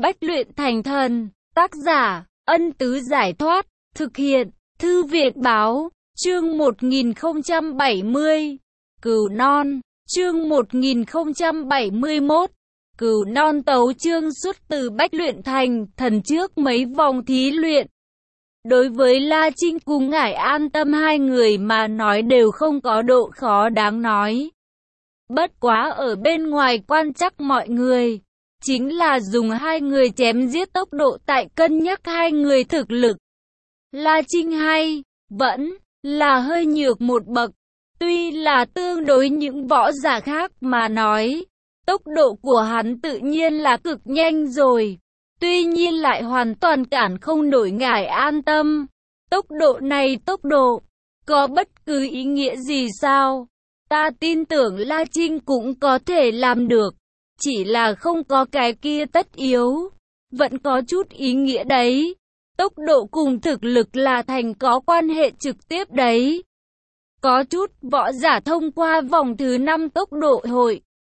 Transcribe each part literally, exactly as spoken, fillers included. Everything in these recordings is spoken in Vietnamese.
Bách luyện thành thần. Tác giả, Ân Tứ Giải Thoát. Thực hiện, Thư Viện Báo. Chương một nghìn không trăm bảy mươi. Cừu non. Chương một nghìn không trăm bảy mươi mốt. Cừu non tấu chương xuất từ Bách luyện thành thần trước mấy vòng thí luyện. Đối với La Trinh cùng Ngải An Tâm hai người mà nói đều không có độ khó đáng nói. Bất quá ở bên ngoài quan trắc mọi người, chính là dùng hai người chém giết tốc độ tại cân nhắc hai người thực lực. La Trinh hay, vẫn là hơi nhược một bậc, tuy là tương đối những võ giả khác mà nói, tốc độ của hắn tự nhiên là cực nhanh rồi. Tuy nhiên lại hoàn toàn cản không nổi Ngải An Tâm. Tốc độ này tốc độ, có bất cứ ý nghĩa gì sao? Ta tin tưởng La Trinh cũng có thể làm được. Chỉ là không có cái kia tất yếu. Vẫn có chút ý nghĩa đấy. Tốc độ cùng thực lực là thành có quan hệ trực tiếp đấy. Có chút võ giả thông qua vòng thứ năm tốc độ hội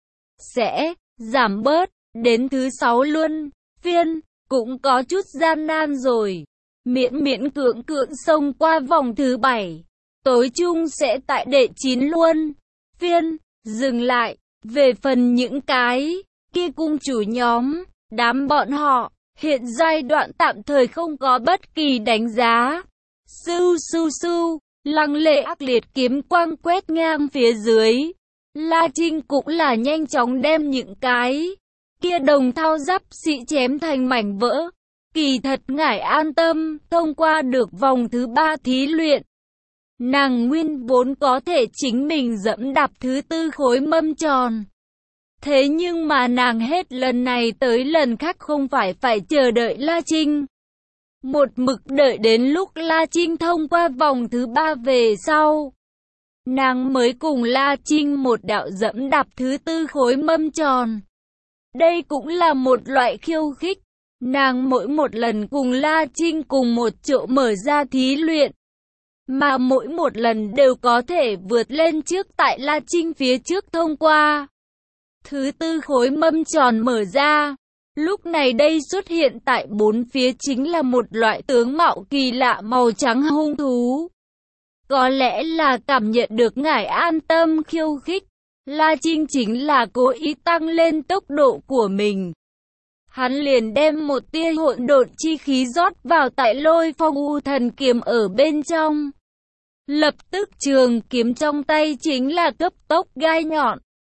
sẽ giảm bớt đến thứ sáu luân phiên, cũng có chút gian nan rồi. Miễn miễn cưỡng cưỡng xông qua vòng thứ bảy, tối chung sẽ tại đệ chín luân phiên dừng lại. Về phần những cái kia cung chủ nhóm, đám bọn họ hiện giai đoạn tạm thời không có bất kỳ đánh giá. Sưu sưu sưu, lăng lệ ác liệt kiếm quang quét ngang phía dưới. La Trinh cũng là nhanh chóng đem những cái kia đồng thao giáp sĩ chém thành mảnh vỡ. Kỳ thật Ngải An Tâm thông qua được vòng thứ ba thí luyện. Nàng nguyên vốn có thể chính mình dẫm đạp thứ tư khối mâm tròn. Thế nhưng mà nàng hết lần này tới lần khác không phải phải chờ đợi La Trinh. Một mực đợi đến lúc La Trinh thông qua vòng thứ ba về sau, nàng mới cùng La Trinh một đạo dẫm đạp thứ tư khối mâm tròn. Đây cũng là một loại khiêu khích. Nàng mỗi một lần cùng La Trinh cùng một chỗ mở ra thí luyện, mà mỗi một lần đều có thể vượt lên trước tại La Trinh phía trước thông qua. Thứ tư khối mâm tròn mở ra. Lúc này đây xuất hiện tại bốn phía chính là một loại tướng mạo kỳ lạ màu trắng hung thú. Có lẽ là cảm nhận được Ngải An Tâm khiêu khích, La Trinh chính là cố ý tăng lên tốc độ của mình. Hắn liền đem một tia hỗn độn chi khí rót vào tại Lôi Phong U Thần Kiếm ở bên trong. Lập tức trường kiếm trong tay chính là cấp tốc gai nhọn.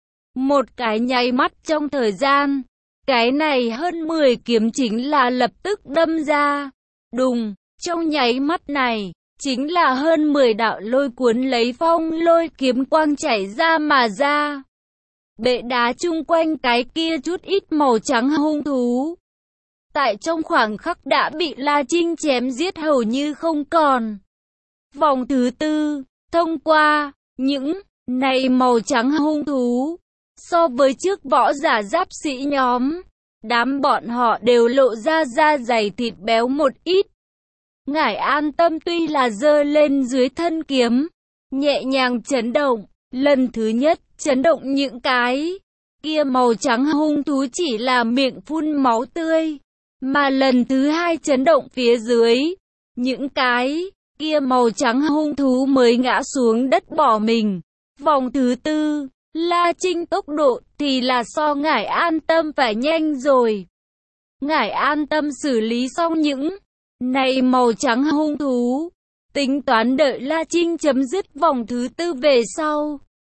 Một cái nháy mắt trong thời gian, cái này hơn mười kiếm chính là lập tức đâm ra. Đùng, trong nháy mắt này, chính là hơn mười đạo lôi cuốn lấy phong lôi kiếm quang chảy ra mà ra. Bệ đá chung quanh cái kia chút ít màu trắng hung thú, tại trong khoảng khắc đã bị La Trinh chém giết hầu như không còn. Vòng thứ tư, thông qua, những này màu trắng hung thú, so với trước võ giả giáp sĩ nhóm, đám bọn họ đều lộ ra da dày thịt béo một ít. Ngải An Tâm tuy là giơ lên dưới thân kiếm, nhẹ nhàng chấn động, lần thứ nhất chấn động những cái kia màu trắng hung thú chỉ là miệng phun máu tươi, mà lần thứ hai chấn động phía dưới, những cái kia màu trắng hung thú mới ngã xuống đất bỏ mình. Vòng thứ tư, La Trinh tốc độ thì là so Ngải An Tâm phải nhanh rồi. Ngải An Tâm xử lý xong những này màu trắng hung thú, tính toán đợi La Trinh chấm dứt vòng thứ tư về sau,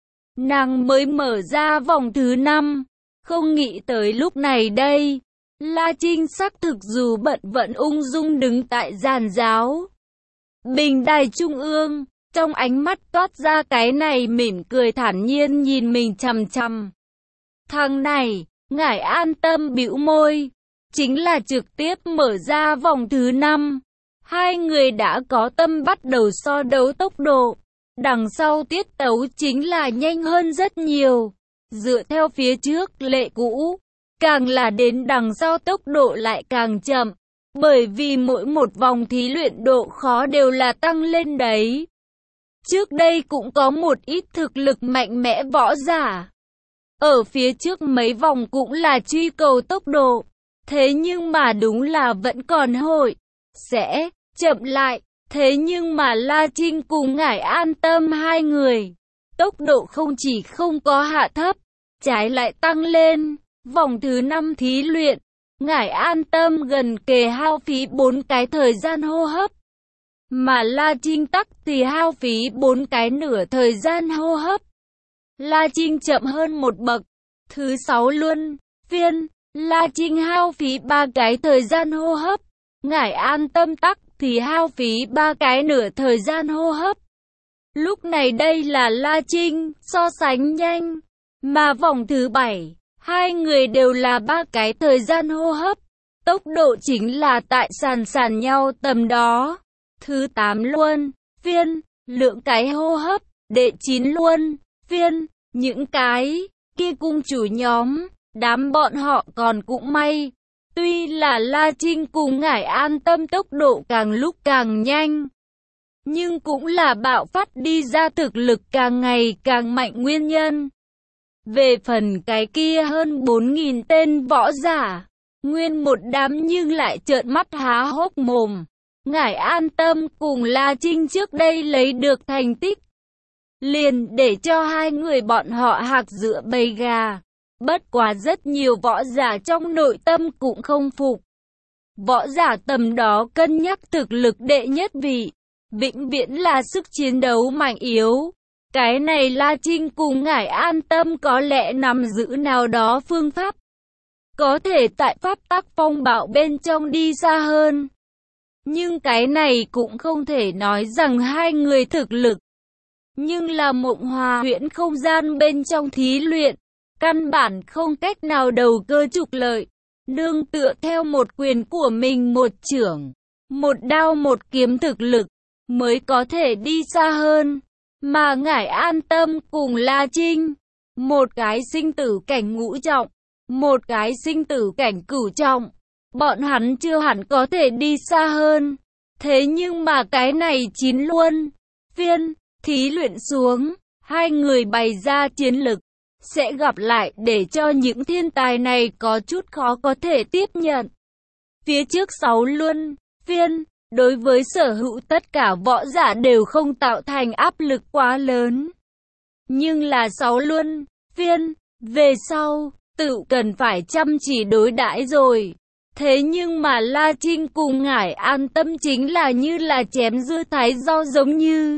nàng mới mở ra vòng thứ năm. Không nghĩ tới lúc này đây, La Trinh xác thực dù bận vẫn ung dung đứng tại giàn giáo bình đài trung ương, trong ánh mắt toát ra cái này mỉm cười thản nhiên nhìn mình chằm chằm. Thằng này, Ngải An Tâm bĩu môi, chính là trực tiếp mở ra vòng thứ năm. Hai người đã có tâm bắt đầu so đấu tốc độ. Đằng sau tiết tấu chính là nhanh hơn rất nhiều. Dựa theo phía trước lệ cũ, càng là đến đằng sau tốc độ lại càng chậm. Bởi vì mỗi một vòng thí luyện độ khó đều là tăng lên đấy. Trước đây cũng có một ít thực lực mạnh mẽ võ giả. Ở phía trước mấy vòng cũng là truy cầu tốc độ. thế nhưng mà đúng là vẫn còn hội, sẽ chậm lại, thế nhưng mà La Trinh cùng Ngải An Tâm hai người, tốc độ không chỉ không có hạ thấp, trái lại tăng lên. Vòng thứ năm thí luyện, Ngải An Tâm gần kề hao phí bốn cái thời gian hô hấp, mà La Trinh tắc thì hao phí bốn cái nửa thời gian hô hấp. La Trinh chậm hơn một bậc. Thứ sáu luân phiên, La Trinh hao phí ba cái thời gian hô hấp, Ngải An Tâm tắc thì hao phí ba cái nửa thời gian hô hấp. Lúc này đây là La Trinh so sánh nhanh, mà vòng thứ bảy, hai người đều là ba cái thời gian hô hấp. Tốc độ chính là tại sàn sàn nhau tầm đó. Thứ tám luân phiên, lượng cái hô hấp, đệ chín luân phiên, những cái kia cung chủ nhóm, đám bọn họ còn cũng may. Tuy là La Trinh cùng Ngải An Tâm tốc độ càng lúc càng nhanh, nhưng cũng là bạo phát đi ra thực lực càng ngày càng mạnh nguyên nhân. Về phần cái kia hơn bốn nghìn tên võ giả, nguyên một đám nhưng lại trợn mắt há hốc mồm. Ngải An Tâm cùng La Trinh trước đây lấy được thành tích, liền để cho hai người bọn họ hạc giữa bầy gà. Bất quá rất nhiều võ giả trong nội tâm cũng không phục. Võ giả tầm đó cân nhắc thực lực đệ nhất vị, vĩnh viễn là sức chiến đấu mạnh yếu. Cái này La Trinh cùng Ngải An Tâm có lẽ nắm giữ nào đó phương pháp, có thể tại pháp tắc phong bạo bên trong đi xa hơn. Nhưng cái này cũng không thể nói rằng hai người thực lực. Nhưng là Mộng Hòa huyễn không gian bên trong thí luyện, căn bản không cách nào đầu cơ trục lợi. Nương tựa theo một quyền của mình một chưởng, một đao một kiếm thực lực, mới có thể đi xa hơn. Mà Ngải An Tâm cùng La Trinh, một cái sinh tử cảnh ngũ trọng, một cái sinh tử cảnh cửu trọng, bọn hắn chưa hẳn có thể đi xa hơn. Thế nhưng mà cái này chín luân phiên thí luyện xuống, hai người bày ra chiến lực, sẽ gặp lại để cho những thiên tài này có chút khó có thể tiếp nhận. Phía trước sáu luân phiên, đối với sở hữu tất cả võ giả đều không tạo thành áp lực quá lớn. Nhưng là sáu luân phiên, về sau, tự cần phải chăm chỉ đối đãi rồi. Thế nhưng mà La Trinh cùng Ngải An Tâm chính là như là chém dưa thái rau giống như.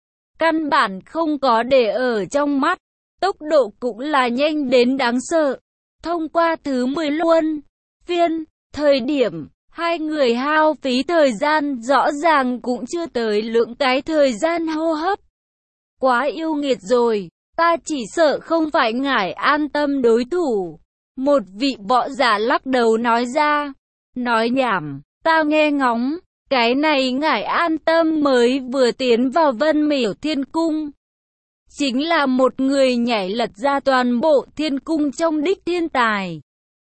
Căn bản không có để ở trong mắt, tốc độ cũng là nhanh đến đáng sợ. Thông qua thứ mười luân phiên, thời điểm hai người hao phí thời gian rõ ràng cũng chưa tới lượng cái thời gian hô hấp. Quá yêu nghiệt rồi, ta chỉ sợ không phải Ngải An Tâm đối thủ. Một vị võ giả lắc đầu nói ra, nói nhảm, ta nghe ngóng, cái này Ngải An Tâm mới vừa tiến vào Vân Miểu Thiên Cung. Chính là một người nhảy lật ra toàn bộ thiên cung trong đích thiên tài.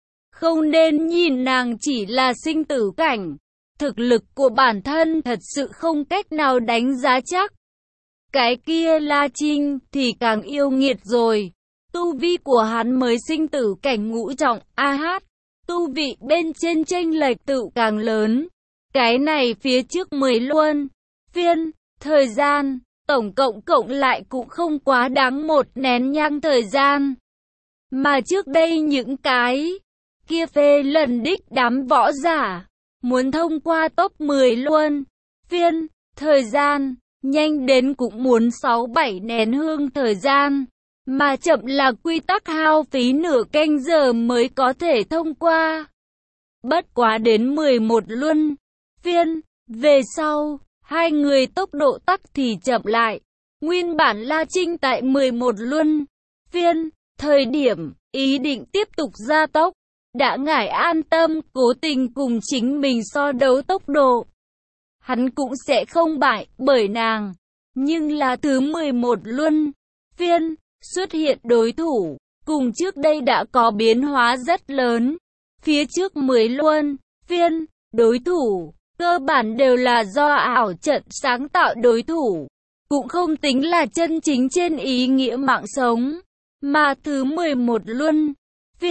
Không nên nhìn nàng chỉ là sinh tử cảnh, thực lực của bản thân thật sự không cách nào đánh giá chắc. Cái kia La Trinh thì càng yêu nghiệt rồi. Tu vi của hắn mới sinh tử cảnh ngũ trọng, a hát, tu vị bên trên chênh lệch tự càng lớn. Cái này phía trước mười luân phiên, thời gian, tổng cộng cộng lại cũng không quá đáng một nén nhang thời gian. Mà trước đây những cái kia phê lần đích đám võ giả, muốn thông qua top mười luân phiên, thời gian, nhanh đến cũng muốn sáu bảy nén hương thời gian. Mà chậm là quy tắc hao phí nửa canh giờ mới có thể thông qua. Bất quá đến mười một luân phiên, về sau, hai người tốc độ tắc thì chậm lại. Nguyên bản La Trinh tại mười một luân phiên, thời điểm, ý định tiếp tục gia tốc. Đã Ngải An Tâm cố tình cùng chính mình so đấu tốc độ, hắn cũng sẽ không bại bởi nàng. Nhưng là thứ mười một luân phiên, xuất hiện đối thủ, cùng trước đây đã có biến hóa rất lớn. Phía trước mười luân phiên, đối thủ, cơ bản đều là do ảo trận sáng tạo đối thủ, cũng không tính là chân chính trên ý nghĩa mạng sống. Mà thứ mười một luân phiên,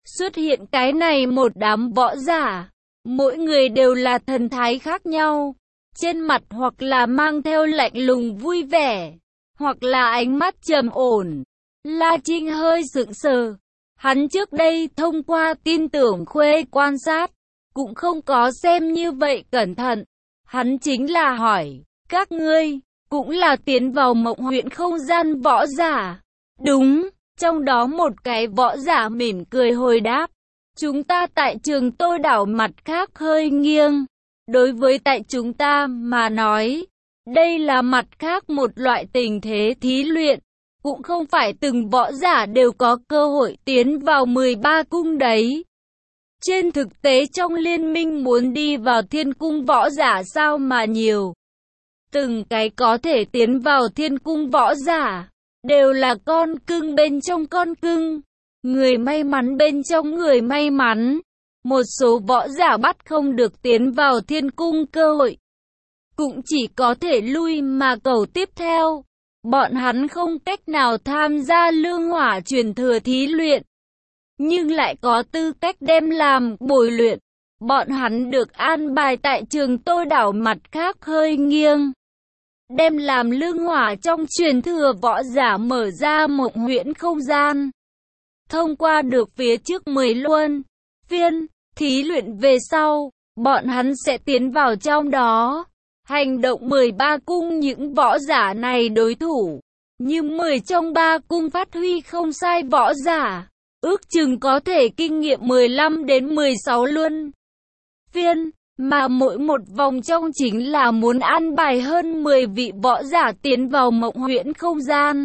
xuất hiện cái này một đám võ giả. Mỗi người đều là thần thái khác nhau. Trên mặt hoặc là mang theo lạnh lùng vui vẻ, hoặc là ánh mắt trầm ổn. La Trinh hơi sững sờ. Hắn trước đây thông qua tin tưởng khuê quan sát, cũng không có xem như vậy cẩn thận. Hắn chính là hỏi, các ngươi, cũng là tiến vào mộng huyễn không gian võ giả. Đúng, trong đó một cái võ giả mỉm cười hồi đáp. Chúng ta tại trường Tôi đảo mặt khác hơi nghiêng. Đối với tại chúng ta mà nói, đây là mặt khác một loại tình thế thí luyện. Cũng không phải từng võ giả đều có cơ hội tiến vào mười ba cung đấy. Trên thực tế trong liên minh muốn đi vào thiên cung võ giả sao mà nhiều. Từng cái có thể tiến vào thiên cung võ giả, đều là con cưng bên trong con cưng. Người may mắn bên trong người may mắn. Một số võ giả bắt không được tiến vào thiên cung cơ hội, cũng chỉ có thể lui mà cầu tiếp theo. Bọn hắn không cách nào tham gia lương hỏa truyền thừa thí luyện, nhưng lại có tư cách đem làm bồi luyện. Bọn hắn được an bài tại trường Tôi đảo mặt khác hơi nghiêng, đem làm lương hỏa trong truyền thừa võ giả mở ra mộng huyễn không gian. Thông qua được phía trước mười luân phiên thí luyện về sau, bọn hắn sẽ tiến vào trong đó. Hành động mười ba cung những võ giả này đối thủ, nhưng mười trong ba cung phát huy không sai võ giả, ước chừng có thể kinh nghiệm mười lăm đến mười sáu luân phiên, mà mỗi một vòng trong chính là muốn an bài hơn mười vị võ giả tiến vào mộng huyễn không gian.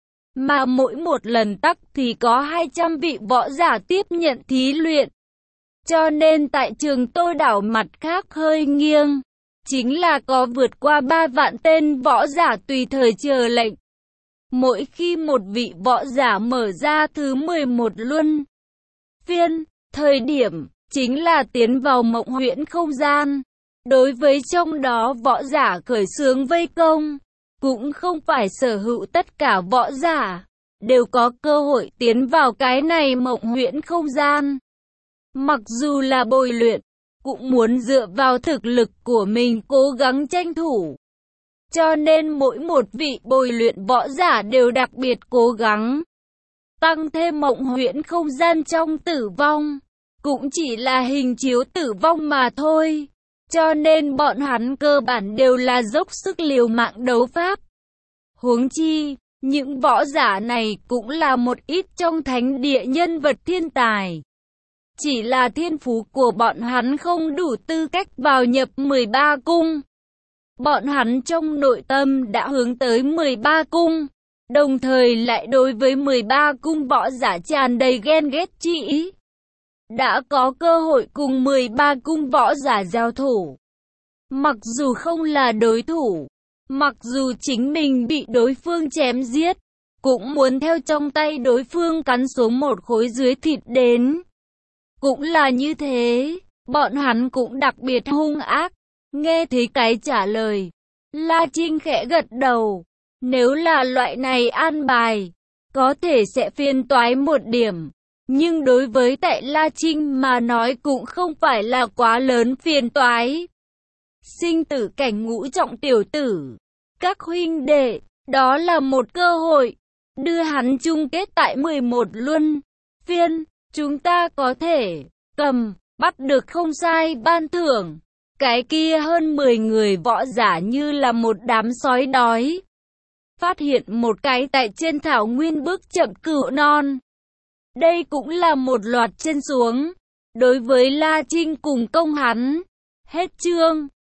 Mà mỗi một lần tắc thì có hai trăm vị võ giả tiếp nhận thí luyện. Cho nên tại trường Tôi đảo mặt khác hơi nghiêng, chính là có vượt qua ba vạn tên võ giả tùy thời chờ lệnh. Mỗi khi một vị võ giả mở ra thứ mười một luân phiên, thời điểm chính là tiến vào mộng huyễn không gian. Đối với trong đó võ giả khởi xướng vây công, cũng không phải sở hữu tất cả võ giả đều có cơ hội tiến vào cái này mộng huyễn không gian. Mặc dù là bồi luyện, cũng muốn dựa vào thực lực của mình cố gắng tranh thủ. Cho nên mỗi một vị bồi luyện võ giả đều đặc biệt cố gắng. Tăng thêm mộng huyễn không gian trong tử vong, cũng chỉ là hình chiếu tử vong mà thôi. Cho nên bọn hắn cơ bản đều là dốc sức liều mạng đấu pháp. Huống chi, những võ giả này cũng là một ít trong thánh địa nhân vật thiên tài. Chỉ là thiên phú của bọn hắn không đủ tư cách vào nhập mười ba cung. Bọn hắn trong nội tâm đã hướng tới mười ba cung, đồng thời lại đối với mười ba cung võ giả tràn đầy ghen ghét chi ý. Đã có cơ hội cùng mười ba cung võ giả giao thủ. Mặc dù không là đối thủ, mặc dù chính mình bị đối phương chém giết, cũng muốn theo trong tay đối phương cắn xuống một khối dưới thịt đến. Cũng là như thế, bọn hắn cũng đặc biệt hung ác. Nghe thấy cái trả lời, La Trinh khẽ gật đầu. Nếu là loại này an bài, có thể sẽ phiền toái một điểm. Nhưng đối với tại La Trinh mà nói cũng không phải là quá lớn phiền toái. Sinh tử cảnh ngũ trọng tiểu tử, các huynh đệ, đó là một cơ hội, đưa hắn chung kết tại mười một luân phiên. Chúng ta có thể cầm, bắt được không sai ban thưởng. Cái kia hơn mười người võ giả như là một đám sói đói. Phát hiện một cái tại trên thảo nguyên bước chậm cừu non. Đây cũng là một loạt chân xuống. Đối với La Trinh cùng công hắn. Hết chương.